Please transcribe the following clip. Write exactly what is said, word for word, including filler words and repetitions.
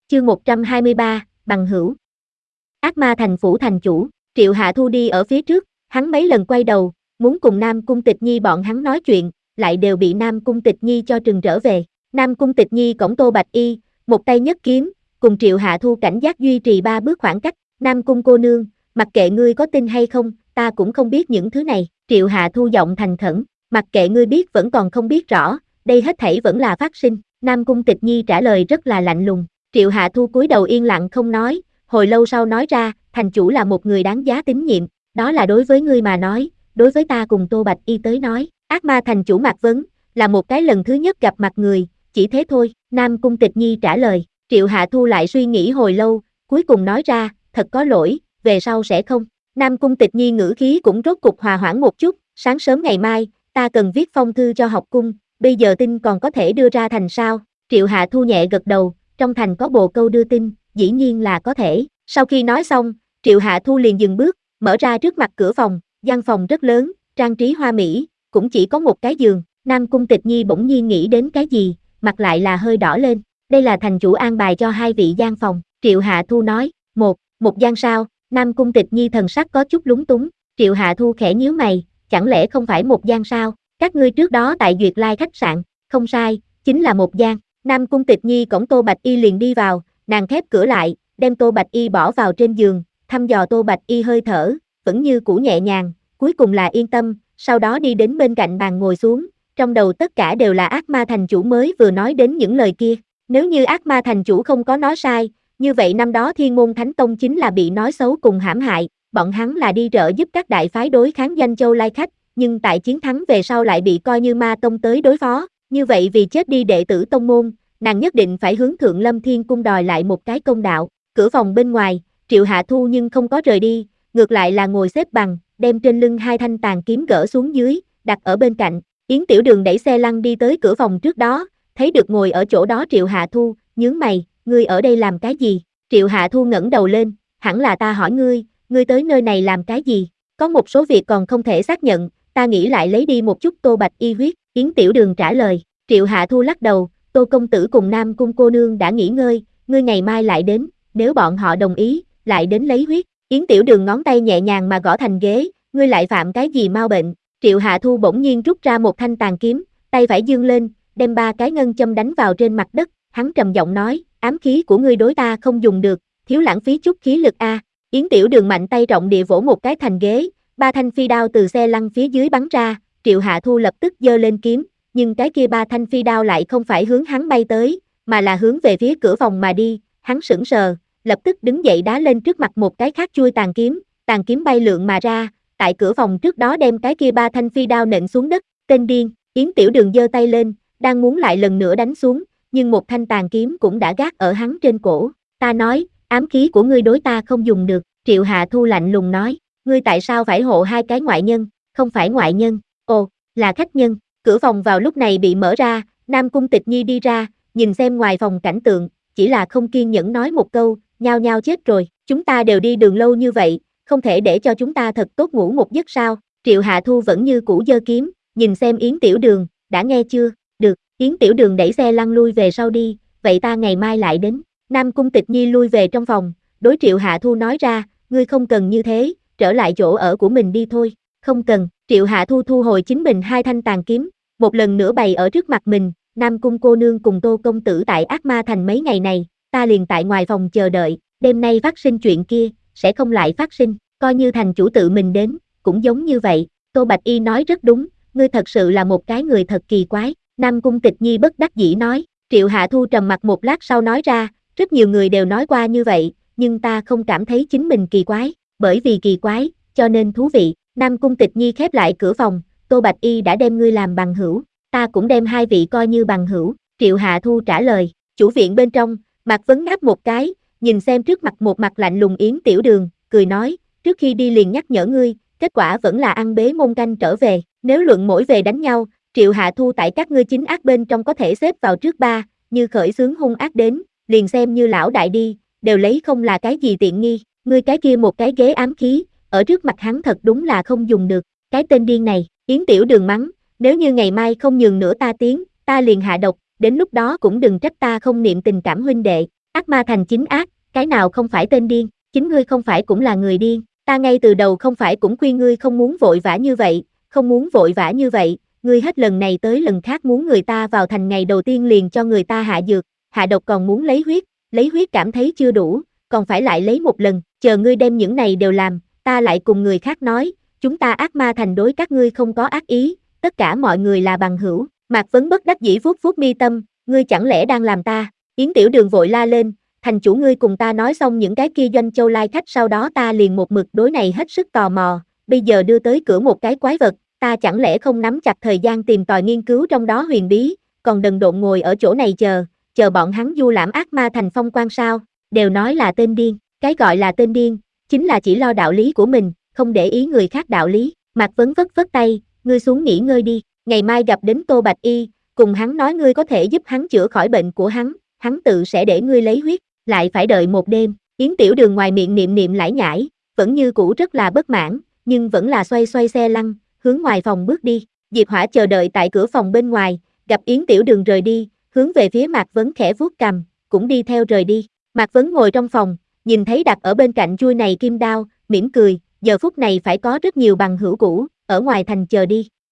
Chương một trăm hai mươi ba, bằng hữu. Ác ma thành phủ thành chủ, Triệu Hạ Thu đi ở phía trước, hắn mấy lần quay đầu, muốn cùng Nam Cung Tịch Nhi bọn hắn nói chuyện, lại đều bị Nam Cung Tịch Nhi cho trừng trở về. Nam Cung Tịch Nhi cõng Tô Bạch Y, một tay nhấc kiếm, cùng Triệu Hạ Thu cảnh giác duy trì ba bước khoảng cách. Nam Cung cô nương, mặc kệ ngươi có tin hay không, ta cũng không biết những thứ này. Triệu Hạ Thu giọng thành khẩn, mặc kệ ngươi biết vẫn còn không biết rõ, đây hết thảy vẫn là phát sinh. Nam Cung Tịch Nhi trả lời rất là lạnh lùng. Triệu Hạ Thu cúi đầu yên lặng không nói, hồi lâu sau nói ra, thành chủ là một người đáng giá tín nhiệm, đó là đối với ngươi mà nói, đối với ta cùng Tô Bạch Y tới nói, ác ma thành chủ Mạc Vấn, là một cái lần thứ nhất gặp mặt người, chỉ thế thôi. Nam Cung Tịch Nhi trả lời. Triệu Hạ Thu lại suy nghĩ hồi lâu, cuối cùng nói ra, thật có lỗi, về sau sẽ không. Nam Cung Tịch Nhi ngữ khí cũng rốt cục hòa hoãn một chút, sáng sớm ngày mai, ta cần viết phong thư cho học cung, bây giờ tin còn có thể đưa ra thành sao? Triệu Hạ Thu nhẹ gật đầu, trong thành có bồ câu đưa tin, dĩ nhiên là có thể. Sau khi nói xong, Triệu Hạ Thu liền dừng bước, mở ra trước mặt cửa phòng, gian phòng rất lớn, trang trí hoa mỹ, cũng chỉ có một cái giường. Nam Cung Tịch Nhi bỗng nhiên nghĩ đến cái gì, mặt lại là hơi đỏ lên. Đây là thành chủ an bài cho hai vị gian phòng. Triệu Hạ Thu nói, một, một gian sao? Nam Cung Tịch Nhi thần sắc có chút lúng túng. Triệu Hạ Thu khẽ nhíu mày, chẳng lẽ không phải một gian sao? Các ngươi trước đó tại Duyệt Lai khách sạn, không sai, chính là một gian. Nam Cung Tịch Nhi cõng Tô Bạch Y liền đi vào, nàng khép cửa lại, đem Tô Bạch Y bỏ vào trên giường, thăm dò Tô Bạch Y hơi thở, vẫn như cũ nhẹ nhàng, cuối cùng là yên tâm, sau đó đi đến bên cạnh bàn ngồi xuống, trong đầu tất cả đều là ác ma thành chủ mới vừa nói đến những lời kia. Nếu như ác ma thành chủ không có nói sai, như vậy năm đó Thiên Môn Thánh Tông chính là bị nói xấu cùng hãm hại, bọn hắn là đi trợ giúp các đại phái đối kháng Doanh Châu Lai khách, nhưng tại chiến thắng về sau lại bị coi như ma tông tới đối phó, như vậy vì chết đi đệ tử tông môn, nàng nhất định phải hướng Thượng Lâm Thiên Cung đòi lại một cái công đạo. Cửa phòng bên ngoài, Triệu Hạ Thu nhưng không có rời đi, ngược lại là ngồi xếp bằng, đem trên lưng hai thanh tàn kiếm gỡ xuống dưới, đặt ở bên cạnh. Yến Tiểu Đường đẩy xe lăn đi tới cửa phòng trước đó, thấy được ngồi ở chỗ đó Triệu Hạ Thu, nhướng mày, ngươi ở đây làm cái gì? Triệu Hạ Thu ngẩng đầu lên, hẳn là ta hỏi ngươi, ngươi tới nơi này làm cái gì? Có một số việc còn không thể xác nhận, ta nghĩ lại lấy đi một chút Tô Bạch Y huyết. Yến Tiểu Đường trả lời. Triệu Hạ Thu lắc đầu, Tô công tử cùng Nam Cung cô nương đã nghỉ ngơi, ngươi ngày mai lại đến, nếu bọn họ đồng ý, lại đến lấy huyết. Yến Tiểu Đường ngón tay nhẹ nhàng mà gõ thành ghế, ngươi lại phạm cái gì mau bệnh? Triệu Hạ Thu bỗng nhiên rút ra một thanh tàn kiếm, tay phải giương lên, đem ba cái ngân châm đánh vào trên mặt đất, hắn trầm giọng nói, ám khí của ngươi đối ta không dùng được, thiếu lãng phí chút khí lực a. À. Yến Tiểu Đường mạnh tay rộng địa vỗ một cái thành ghế, ba thanh phi đao từ xe lăn phía dưới bắn ra, Triệu Hạ Thu lập tức giơ lên kiếm, nhưng cái kia ba thanh phi đao lại không phải hướng hắn bay tới, mà là hướng về phía cửa phòng mà đi, hắn sững sờ, lập tức đứng dậy đá lên trước mặt một cái khác chui tàn kiếm, tàn kiếm bay lượn mà ra, tại cửa phòng trước đó đem cái kia ba thanh phi đao nện xuống đất, tên điên. Yến Tiểu Đường giơ tay lên, đang muốn lại lần nữa đánh xuống, nhưng một thanh tàn kiếm cũng đã gác ở hắn trên cổ. Ta nói, ám khí của ngươi đối ta không dùng được. Triệu Hạ Thu lạnh lùng nói, ngươi tại sao phải hộ hai cái ngoại nhân? Không phải ngoại nhân, ồ, là khách nhân. Cửa phòng vào lúc này bị mở ra, Nam Cung Tịch Nhi đi ra, nhìn xem ngoài phòng cảnh tượng, chỉ là không kiên nhẫn nói một câu, nhao nhao chết rồi, chúng ta đều đi đường lâu như vậy, không thể để cho chúng ta thật tốt ngủ một giấc sao? Triệu Hạ Thu vẫn như cũ giơ kiếm, nhìn xem Yến Tiểu Đường, đã nghe chưa? Được, Yến Tiểu Đường đẩy xe lăn lui về sau đi, vậy ta ngày mai lại đến. Nam Cung Tịch Nhi lui về trong phòng, đối Triệu Hạ Thu nói ra, ngươi không cần như thế, trở lại chỗ ở của mình đi thôi. Không cần. Triệu Hạ Thu thu hồi chính mình hai thanh tàn kiếm, một lần nữa bày ở trước mặt mình, Nam Cung cô nương cùng Tô công tử tại Ác Ma Thành mấy ngày này, ta liền tại ngoài phòng chờ đợi, đêm nay phát sinh chuyện kia, sẽ không lại phát sinh, coi như thành chủ tự mình đến, cũng giống như vậy. Tô Bạch Y nói rất đúng, ngươi thật sự là một cái người thật kỳ quái. Nam Cung Tịch Nhi bất đắc dĩ nói. Triệu Hạ Thu trầm mặt một lát sau nói ra, rất nhiều người đều nói qua như vậy, nhưng ta không cảm thấy chính mình kỳ quái, bởi vì kỳ quái, cho nên thú vị. Nam Cung Tịch Nhi khép lại cửa phòng, Tô Bạch Y đã đem ngươi làm bằng hữu, ta cũng đem hai vị coi như bằng hữu. Triệu Hạ Thu trả lời. Chủ viện bên trong, Mạc Vấn ngáp một cái, nhìn xem trước mặt một mặt lạnh lùng Yến Tiểu Đường, cười nói, trước khi đi liền nhắc nhở ngươi, kết quả vẫn là ăn bế môn canh trở về, nếu luận mỗi về đánh nhau, Triệu Hạ Thu tại các ngươi chính ác bên trong có thể xếp vào trước ba, như khởi xướng hung ác đến, liền xem như lão đại đi, đều lấy không là cái gì tiện nghi, ngươi cái kia một cái ghế ám khí, ở trước mặt hắn thật đúng là không dùng được, cái tên điên này. Yến Tiểu Đường mắng, nếu như ngày mai không nhường nữa ta tiếng, ta liền hạ độc, đến lúc đó cũng đừng trách ta không niệm tình cảm huynh đệ. Ác ma thành chính ác, cái nào không phải tên điên, chính ngươi không phải cũng là người điên, ta ngay từ đầu không phải cũng khuyên ngươi không muốn vội vã như vậy, không muốn vội vã như vậy, ngươi hết lần này tới lần khác muốn người ta vào thành ngày đầu tiên liền cho người ta hạ dược, hạ độc còn muốn lấy huyết, lấy huyết cảm thấy chưa đủ, còn phải lại lấy một lần, chờ ngươi đem những này đều làm, ta lại cùng người khác nói, chúng ta ác ma thành đối các ngươi không có ác ý, tất cả mọi người là bằng hữu. Mạc Vấn bất đắc dĩ vuốt vuốt mi tâm, ngươi chẳng lẽ đang làm ta? Yến Tiểu Đường vội la lên, thành chủ ngươi cùng ta nói xong những cái kia Doanh Châu lai khách sau đó ta liền một mực đối này hết sức tò mò, bây giờ đưa tới cửa một cái quái vật, ta chẳng lẽ không nắm chặt thời gian tìm tòi nghiên cứu trong đó huyền bí, còn đần độn ngồi ở chỗ này chờ, chờ bọn hắn du lãm ác ma thành phong quan sao, đều nói là tên điên, cái gọi là tên điên, chính là chỉ lo đạo lý của mình, không để ý người khác đạo lý. Mạc Vấn vất vất tay, ngươi xuống nghỉ ngơi đi, ngày mai gặp đến Tô Bạch Y, cùng hắn nói ngươi có thể giúp hắn chữa khỏi bệnh của hắn, hắn tự sẽ để ngươi lấy huyết, lại phải đợi một đêm. Yến Tiểu Đường ngoài miệng niệm niệm lải nhải, vẫn như cũ rất là bất mãn, nhưng vẫn là xoay xoay xe lăn, hướng ngoài phòng bước đi. Diệp Hỏa chờ đợi tại cửa phòng bên ngoài, gặp Yến Tiểu Đường rời đi, hướng về phía Mạc Vấn khẽ vuốt cằm, cũng đi theo rời đi. Mạc Vấn ngồi trong phòng, nhìn thấy đặt ở bên cạnh chuôi này kim đao, mỉm cười, giờ phút này phải có rất nhiều bằng hữu cũ, ở ngoài thành chờ đi.